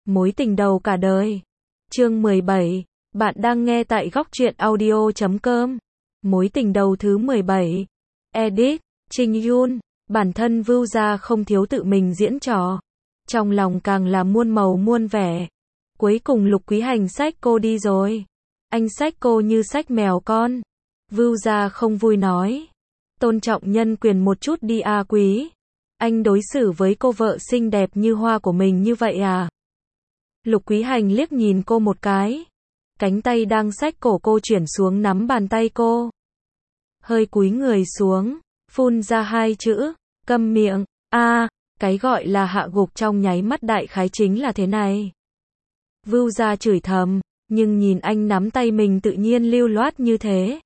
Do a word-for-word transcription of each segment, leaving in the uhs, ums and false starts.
Mối tình đầu cả đời. Chương mười bảy. Bạn đang nghe tại góc truyện audio chấm com. Mối tình đầu thứ mười bảy. Edit, Trình Yun. Bản thân Vưu Gia không thiếu tự mình diễn trò. Trong lòng càng là muôn màu muôn vẻ. Cuối cùng Lục Quý Hành xách cô đi rồi. Anh xách cô như xách mèo con. Vưu Gia không vui nói. Tôn trọng nhân quyền một chút đi a Quý. Anh đối xử với cô vợ xinh đẹp như hoa của mình như vậy à? Lục Quý Hành liếc nhìn cô một cái. Cánh tay đang xách cổ cô chuyển xuống nắm bàn tay cô. Hơi cúi người xuống, phun ra hai chữ, câm miệng. A, à, cái gọi là hạ gục trong nháy mắt đại khái chính là thế này. Vưu Gia chửi thầm, nhưng nhìn anh nắm tay mình tự nhiên lưu loát như thế.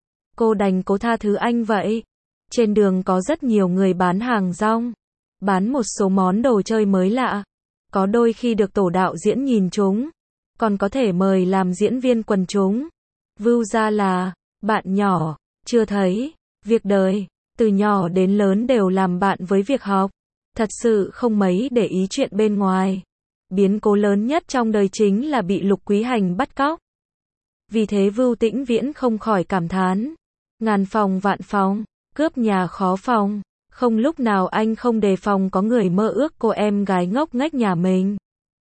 Cô đành cố tha thứ anh vậy. Trên đường có rất nhiều người bán hàng rong, bán một số món đồ chơi mới lạ. Có đôi khi được tổ đạo diễn nhìn chúng, còn có thể mời làm diễn viên quần chúng. Vưu Gia là bạn nhỏ, chưa thấy việc đời, từ nhỏ đến lớn đều làm bạn với việc học, thật sự không mấy để ý chuyện bên ngoài. Biến cố lớn nhất trong đời chính là bị Lục Quý Hành bắt cóc. Vì thế Vưu Tĩnh Viễn không khỏi cảm thán, ngàn phòng vạn phòng, cướp nhà khó phòng. Không lúc nào anh không đề phòng có người mơ ước cô em gái ngốc nghếch nhà mình.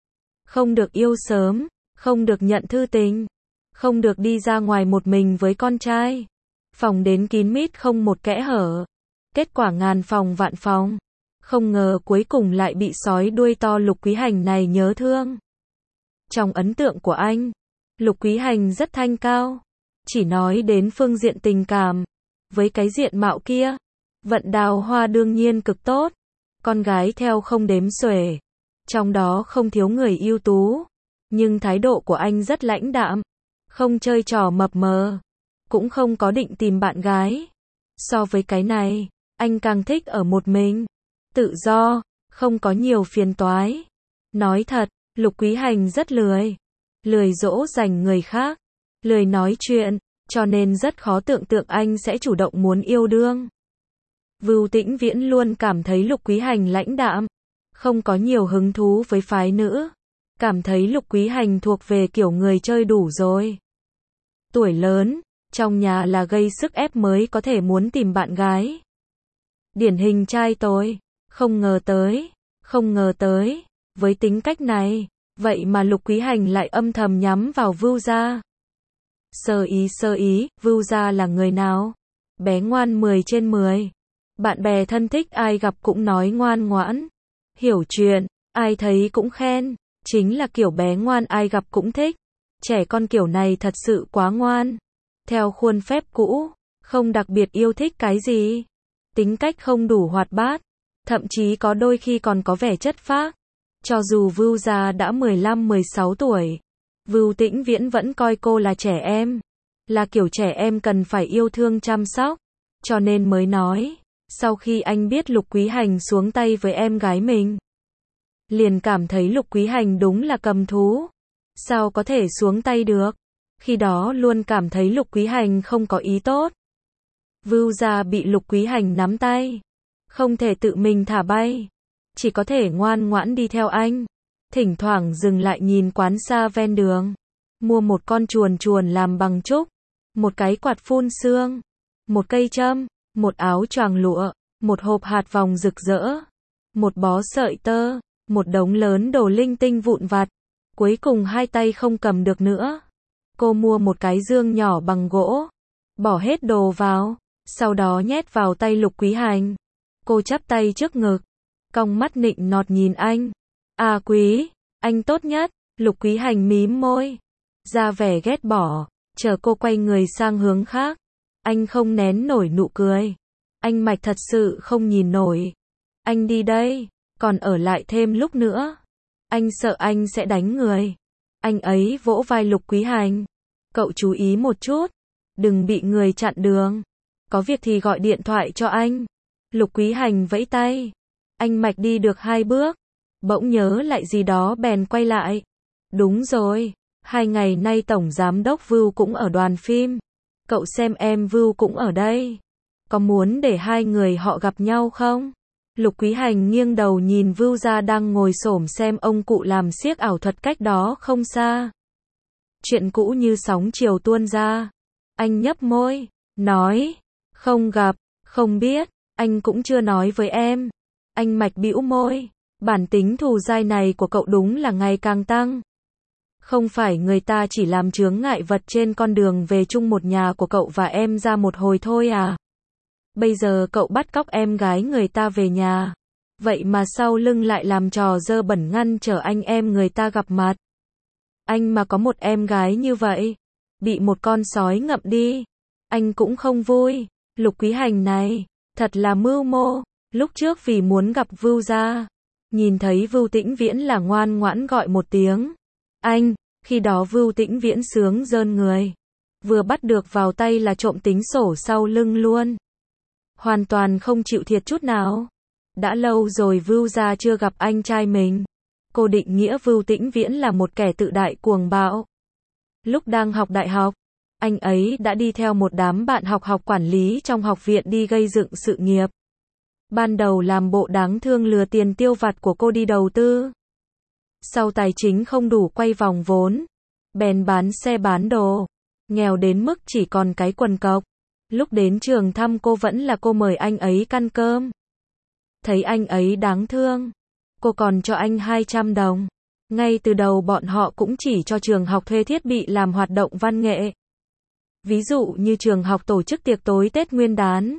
Không được yêu sớm, không được nhận thư tình, không được đi ra ngoài một mình với con trai. Phòng đến kín mít không một kẽ hở. Kết quả ngàn phòng vạn phòng. Không ngờ cuối cùng lại bị sói đuôi to Lục Quý Hành này nhớ thương. Trong ấn tượng của anh, Lục Quý Hành rất thanh cao. Chỉ nói đến phương diện tình cảm. Với cái diện mạo kia, vận đào hoa đương nhiên cực tốt. Con gái theo không đếm xuể. Trong đó không thiếu người ưu tú. Nhưng thái độ của anh rất lãnh đạm. Không chơi trò mập mờ. Cũng không có định tìm bạn gái. So với cái này, anh càng thích ở một mình. Tự do, không có nhiều phiền toái. Nói thật, Lục Quý Hành rất lười. Lười dỗ dành người khác. Lười nói chuyện, cho nên rất khó tưởng tượng anh sẽ chủ động muốn yêu đương. Vưu Tĩnh Viễn luôn cảm thấy Lục Quý Hành lãnh đạm, không có nhiều hứng thú với phái nữ. Cảm thấy Lục Quý Hành thuộc về kiểu người chơi đủ rồi. Tuổi lớn, trong nhà là gây sức ép mới có thể muốn tìm bạn gái. Điển hình trai tối, không ngờ tới, không ngờ tới, với tính cách này, vậy mà Lục Quý Hành lại âm thầm nhắm vào Vưu Gia. Sơ ý sơ ý, Vưu Gia là người nào? Bé ngoan mười trên mười. Bạn bè thân thích ai gặp cũng nói ngoan ngoãn, hiểu chuyện, ai thấy cũng khen, chính là kiểu bé ngoan ai gặp cũng thích. Trẻ con kiểu này thật sự quá ngoan. Theo khuôn phép cũ, không đặc biệt yêu thích cái gì. Tính cách không đủ hoạt bát, thậm chí có đôi khi còn có vẻ chất phác. Cho dù Vưu Gia đã mười lăm mười sáu tuổi, Vưu Tĩnh Viễn vẫn coi cô là trẻ em. Là kiểu trẻ em cần phải yêu thương chăm sóc. Cho nên mới nói, sau khi anh biết Lục Quý Hành xuống tay với em gái mình, liền cảm thấy Lục Quý Hành đúng là cầm thú. Sao có thể xuống tay được? Khi đó luôn cảm thấy Lục Quý Hành không có ý tốt. Vưu Gia bị Lục Quý Hành nắm tay, không thể tự mình thả bay, chỉ có thể ngoan ngoãn đi theo anh. Thỉnh thoảng dừng lại nhìn quán xa ven đường, mua một con chuồn chuồn làm bằng trúc, một cái quạt phun sương, một cây châm, một áo choàng lụa, một hộp hạt vòng rực rỡ, một bó sợi tơ, một đống lớn đồ linh tinh vụn vặt. Cuối cùng hai tay không cầm được nữa. Cô mua một cái dương nhỏ bằng gỗ, bỏ hết đồ vào, sau đó nhét vào tay Lục Quý Hành. Cô chắp tay trước ngực, cong mắt nịnh nọt nhìn anh. À Quý, anh tốt nhất. Lục Quý Hành mím môi, ra vẻ ghét bỏ, chờ cô quay người sang hướng khác. Anh không nén nổi nụ cười. Anh mạch thật sự không nhìn nổi. Anh đi đây, còn ở lại thêm lúc nữa. Anh sợ anh sẽ đánh người. Anh ấy vỗ vai Lục Quý Hành. Cậu chú ý một chút, đừng bị người chặn đường. Có việc thì gọi điện thoại cho anh. Lục Quý Hành vẫy tay. Anh mạch đi được hai bước, bỗng nhớ lại gì đó bèn quay lại. Đúng rồi, hai ngày nay Tổng Giám đốc Vưu cũng ở đoàn phim. Cậu xem em Vưu cũng ở đây. Có muốn để hai người họ gặp nhau không? Lục Quý Hành nghiêng đầu nhìn Vưu Gia đang ngồi xổm xem ông cụ làm xiếc ảo thuật cách đó không xa. Chuyện cũ như sóng chiều tuôn ra. Anh nhấp môi, nói, không gặp, không biết, anh cũng chưa nói với em. Anh mạch bĩu môi, bản tính thù dai này của cậu đúng là ngày càng tăng. Không phải người ta chỉ làm chướng ngại vật trên con đường về chung một nhà của cậu và em ra một hồi thôi à? Bây giờ cậu bắt cóc em gái người ta về nhà. Vậy mà sau lưng lại làm trò dơ bẩn ngăn trở anh em người ta gặp mặt. Anh mà có một em gái như vậy, bị một con sói ngậm đi, anh cũng không vui. Lục Quý Hành này, thật là mưu mô. Lúc trước vì muốn gặp Vưu Gia, nhìn thấy Vưu Tĩnh Viễn là ngoan ngoãn gọi một tiếng anh, khi đó Vưu Tĩnh Viễn sướng rơn người. Vừa bắt được vào tay là trộm tính sổ sau lưng luôn. Hoàn toàn không chịu thiệt chút nào. Đã lâu rồi Vưu Gia chưa gặp anh trai mình. Cô định nghĩa Vưu Tĩnh Viễn là một kẻ tự đại cuồng bạo. Lúc đang học đại học, anh ấy đã đi theo một đám bạn học học quản lý trong học viện đi gây dựng sự nghiệp. Ban đầu làm bộ đáng thương lừa tiền tiêu vặt của cô đi đầu tư. Sau tài chính không đủ quay vòng vốn, bèn bán xe bán đồ, nghèo đến mức chỉ còn cái quần cộc. Lúc đến trường thăm cô vẫn là cô mời anh ấy ăn cơm. Thấy anh ấy đáng thương, cô còn cho anh hai trăm đồng. Ngay từ đầu bọn họ cũng chỉ cho trường học thuê thiết bị làm hoạt động văn nghệ. Ví dụ như trường học tổ chức tiệc tối Tết Nguyên đán,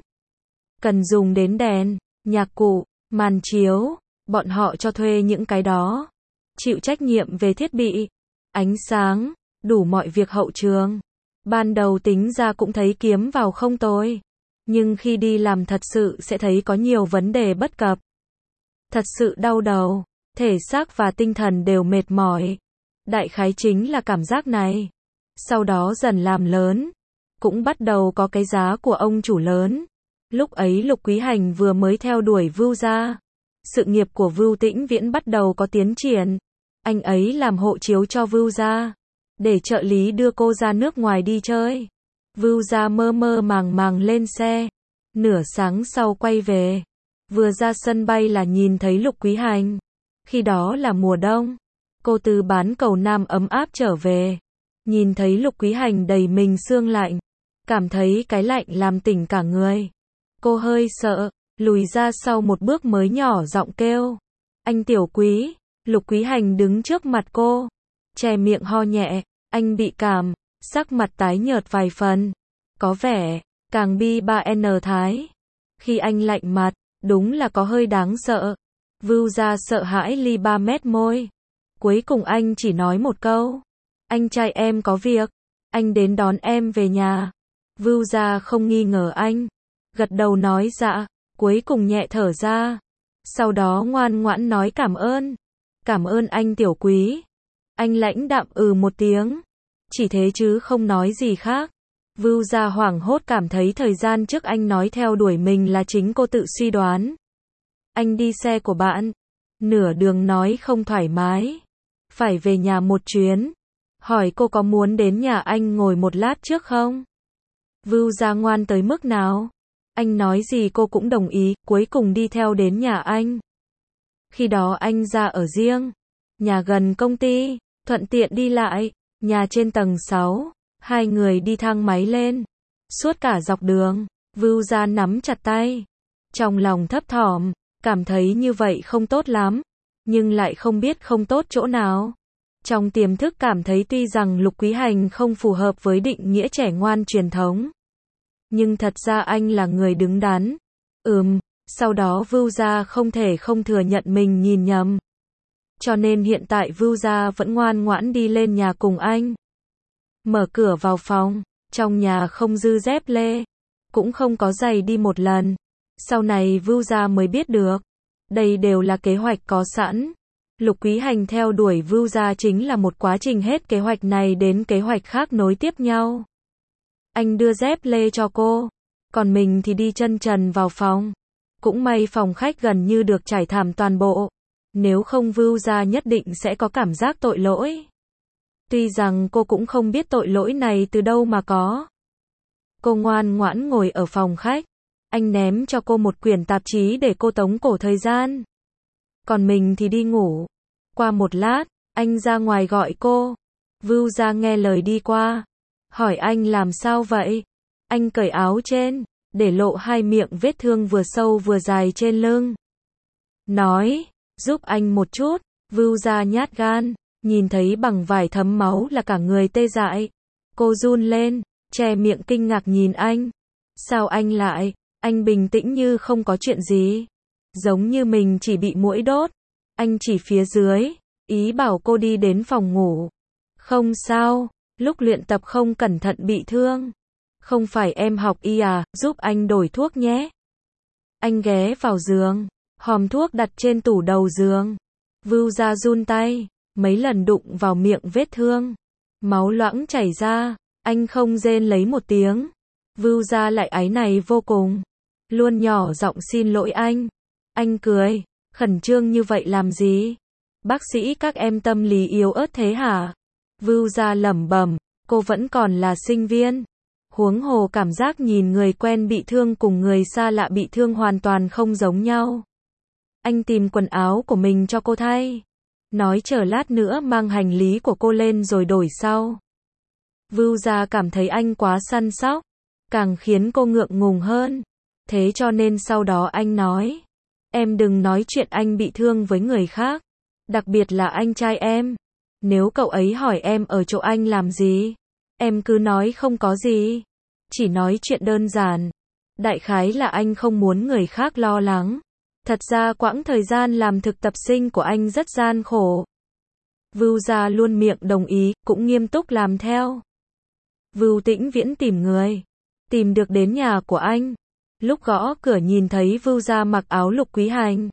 cần dùng đến đèn, nhạc cụ, màn chiếu, bọn họ cho thuê những cái đó. Chịu trách nhiệm về thiết bị, ánh sáng, đủ mọi việc hậu trường. Ban đầu tính ra cũng thấy kiếm vào không tồi. Nhưng khi đi làm thật sự sẽ thấy có nhiều vấn đề bất cập. Thật sự đau đầu, thể xác và tinh thần đều mệt mỏi. Đại khái chính là cảm giác này. Sau đó dần làm lớn, cũng bắt đầu có cái giá của ông chủ lớn. Lúc ấy Lục Quý Hành vừa mới theo đuổi Vưu Gia. Sự nghiệp của Vưu Tĩnh Viễn bắt đầu có tiến triển. Anh ấy làm hộ chiếu cho Vưu Gia, để trợ lý đưa cô ra nước ngoài đi chơi. Vưu Gia mơ mơ màng màng lên xe. Nửa sáng sau quay về. Vừa ra sân bay là nhìn thấy Lục Quý Hành. Khi đó là mùa đông. Cô từ bán cầu Nam ấm áp trở về. Nhìn thấy Lục Quý Hành đầy mình sương lạnh. Cảm thấy cái lạnh làm tỉnh cả người. Cô hơi sợ, lùi ra sau một bước mới nhỏ giọng kêu. Anh Tiểu Quý. Lục Quý Hành đứng trước mặt cô. Che miệng ho nhẹ. Anh bị cảm. Sắc mặt tái nhợt vài phần. Có vẻ, càng bi ba n thái. Khi anh lạnh mặt, đúng là có hơi đáng sợ. Vưu Gia sợ hãi li ba mét môi. Cuối cùng anh chỉ nói một câu. Anh trai em có việc. Anh đến đón em về nhà. Vưu Gia không nghi ngờ anh. Gật đầu nói dạ. Cuối cùng nhẹ thở ra. Sau đó ngoan ngoãn nói cảm ơn. Cảm ơn anh Tiểu Quý. Anh lãnh đạm ừ một tiếng. Chỉ thế chứ không nói gì khác. Vưu Gia hoảng hốt cảm thấy thời gian trước anh nói theo đuổi mình là chính cô tự suy đoán. Anh đi xe của bạn. Nửa đường nói không thoải mái. Phải về nhà một chuyến. Hỏi cô có muốn đến nhà anh ngồi một lát trước không? Vưu Gia ngoan tới mức nào? Anh nói gì cô cũng đồng ý, cuối cùng đi theo đến nhà anh. Khi đó anh ra ở riêng. Nhà gần công ty, thuận tiện đi lại. Nhà trên tầng sáu. Hai người đi thang máy lên. Suốt cả dọc đường, Vưu Gia nắm chặt tay. Trong lòng thấp thỏm, cảm thấy như vậy không tốt lắm. Nhưng lại không biết không tốt chỗ nào. Trong tiềm thức cảm thấy tuy rằng Lục Quý Hành không phù hợp với định nghĩa trẻ ngoan truyền thống. Nhưng thật ra anh là người đứng đắn. Ừm, sau đó Vưu Gia không thể không thừa nhận mình nhìn nhầm. Cho nên hiện tại Vưu Gia vẫn ngoan ngoãn đi lên nhà cùng anh. Mở cửa vào phòng, trong nhà không dư dép lê, cũng không có giày đi một lần. Sau này Vưu Gia mới biết được, đây đều là kế hoạch có sẵn. Lục Quý Hành theo đuổi Vưu Gia chính là một quá trình hết kế hoạch này đến kế hoạch khác nối tiếp nhau. Anh đưa dép lê cho cô, còn mình thì đi chân trần vào phòng. Cũng may phòng khách gần như được trải thảm toàn bộ. Nếu không Vưu Gia nhất định sẽ có cảm giác tội lỗi. Tuy rằng cô cũng không biết tội lỗi này từ đâu mà có. Cô ngoan ngoãn ngồi ở phòng khách. Anh ném cho cô một quyển tạp chí để cô tống cổ thời gian. Còn mình thì đi ngủ. Qua một lát, anh ra ngoài gọi cô. Vưu Gia nghe lời đi qua. Hỏi anh làm sao vậy? Anh cởi áo trên, để lộ hai miệng vết thương vừa sâu vừa dài trên lưng. Nói, giúp anh một chút. Vưu Gia nhát gan, nhìn thấy bằng vải thấm máu là cả người tê dại. Cô run lên, che miệng kinh ngạc nhìn anh. Sao anh lại? Anh bình tĩnh như không có chuyện gì. Giống như mình chỉ bị muỗi đốt. Anh chỉ phía dưới, ý bảo cô đi đến phòng ngủ. Không sao, lúc luyện tập không cẩn thận bị thương. Không phải em học y à, giúp anh đổi thuốc nhé. Anh ghé vào giường, hòm thuốc đặt trên tủ đầu giường. Vưu Gia run tay, mấy lần đụng vào miệng vết thương. Máu loãng chảy ra, anh không rên lấy một tiếng. Vưu Gia lại áy náy vô cùng. Luôn nhỏ giọng xin lỗi anh. Anh cười, khẩn trương như vậy làm gì? Bác sĩ các em tâm lý yếu ớt thế hả? Vưu Gia lẩm bẩm, cô vẫn còn là sinh viên. Huống hồ cảm giác nhìn người quen bị thương cùng người xa lạ bị thương hoàn toàn không giống nhau. Anh tìm quần áo của mình cho cô thay. Nói chờ lát nữa mang hành lý của cô lên rồi đổi sau. Vưu Gia cảm thấy anh quá săn sóc, càng khiến cô ngượng ngùng hơn. Thế cho nên sau đó anh nói, em đừng nói chuyện anh bị thương với người khác, đặc biệt là anh trai em. Nếu cậu ấy hỏi em ở chỗ anh làm gì, em cứ nói không có gì. Chỉ nói chuyện đơn giản. Đại khái là anh không muốn người khác lo lắng. Thật ra quãng thời gian làm thực tập sinh của anh rất gian khổ. Vưu Gia luôn miệng đồng ý, cũng nghiêm túc làm theo. Vưu Tĩnh Viễn tìm người. Tìm được đến nhà của anh. Lúc gõ cửa nhìn thấy Vưu Gia mặc áo Lục Quý Hành.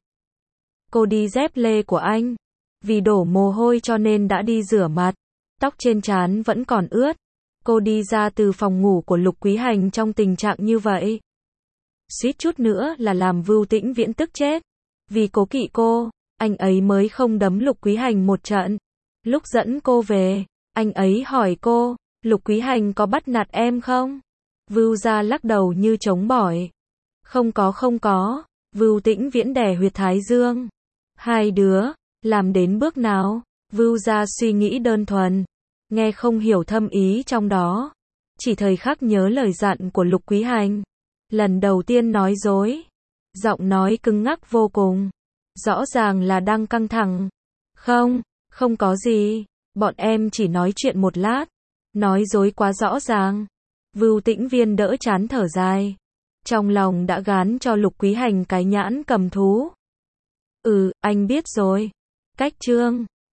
Cô đi dép lê của anh. Vì đổ mồ hôi cho nên đã đi rửa mặt. Tóc trên trán vẫn còn ướt. Cô đi ra từ phòng ngủ của Lục Quý Hành trong tình trạng như vậy. Suýt chút nữa là làm Vưu Tĩnh Viễn tức chết. Vì cố kỵ cô, anh ấy mới không đấm Lục Quý Hành một trận. Lúc dẫn cô về, anh ấy hỏi cô, Lục Quý Hành có bắt nạt em không? Vưu Gia lắc đầu như trống bỏi. Không có không có. Vưu Tĩnh Viễn đè huyệt thái dương. Hai đứa, làm đến bước nào? Vưu Gia suy nghĩ đơn thuần. Nghe không hiểu thâm ý trong đó. Chỉ thời khắc nhớ lời dặn của Lục Quý Hành. Lần đầu tiên nói dối. Giọng nói cứng ngắc vô cùng. Rõ ràng là đang căng thẳng. Không, không có gì. Bọn em chỉ nói chuyện một lát. Nói dối quá rõ ràng. Vưu Tĩnh Viên đỡ chán thở dài. Trong lòng đã gán cho Lục Quý Hành cái nhãn cầm thú. Ừ, anh biết rồi. Cách chương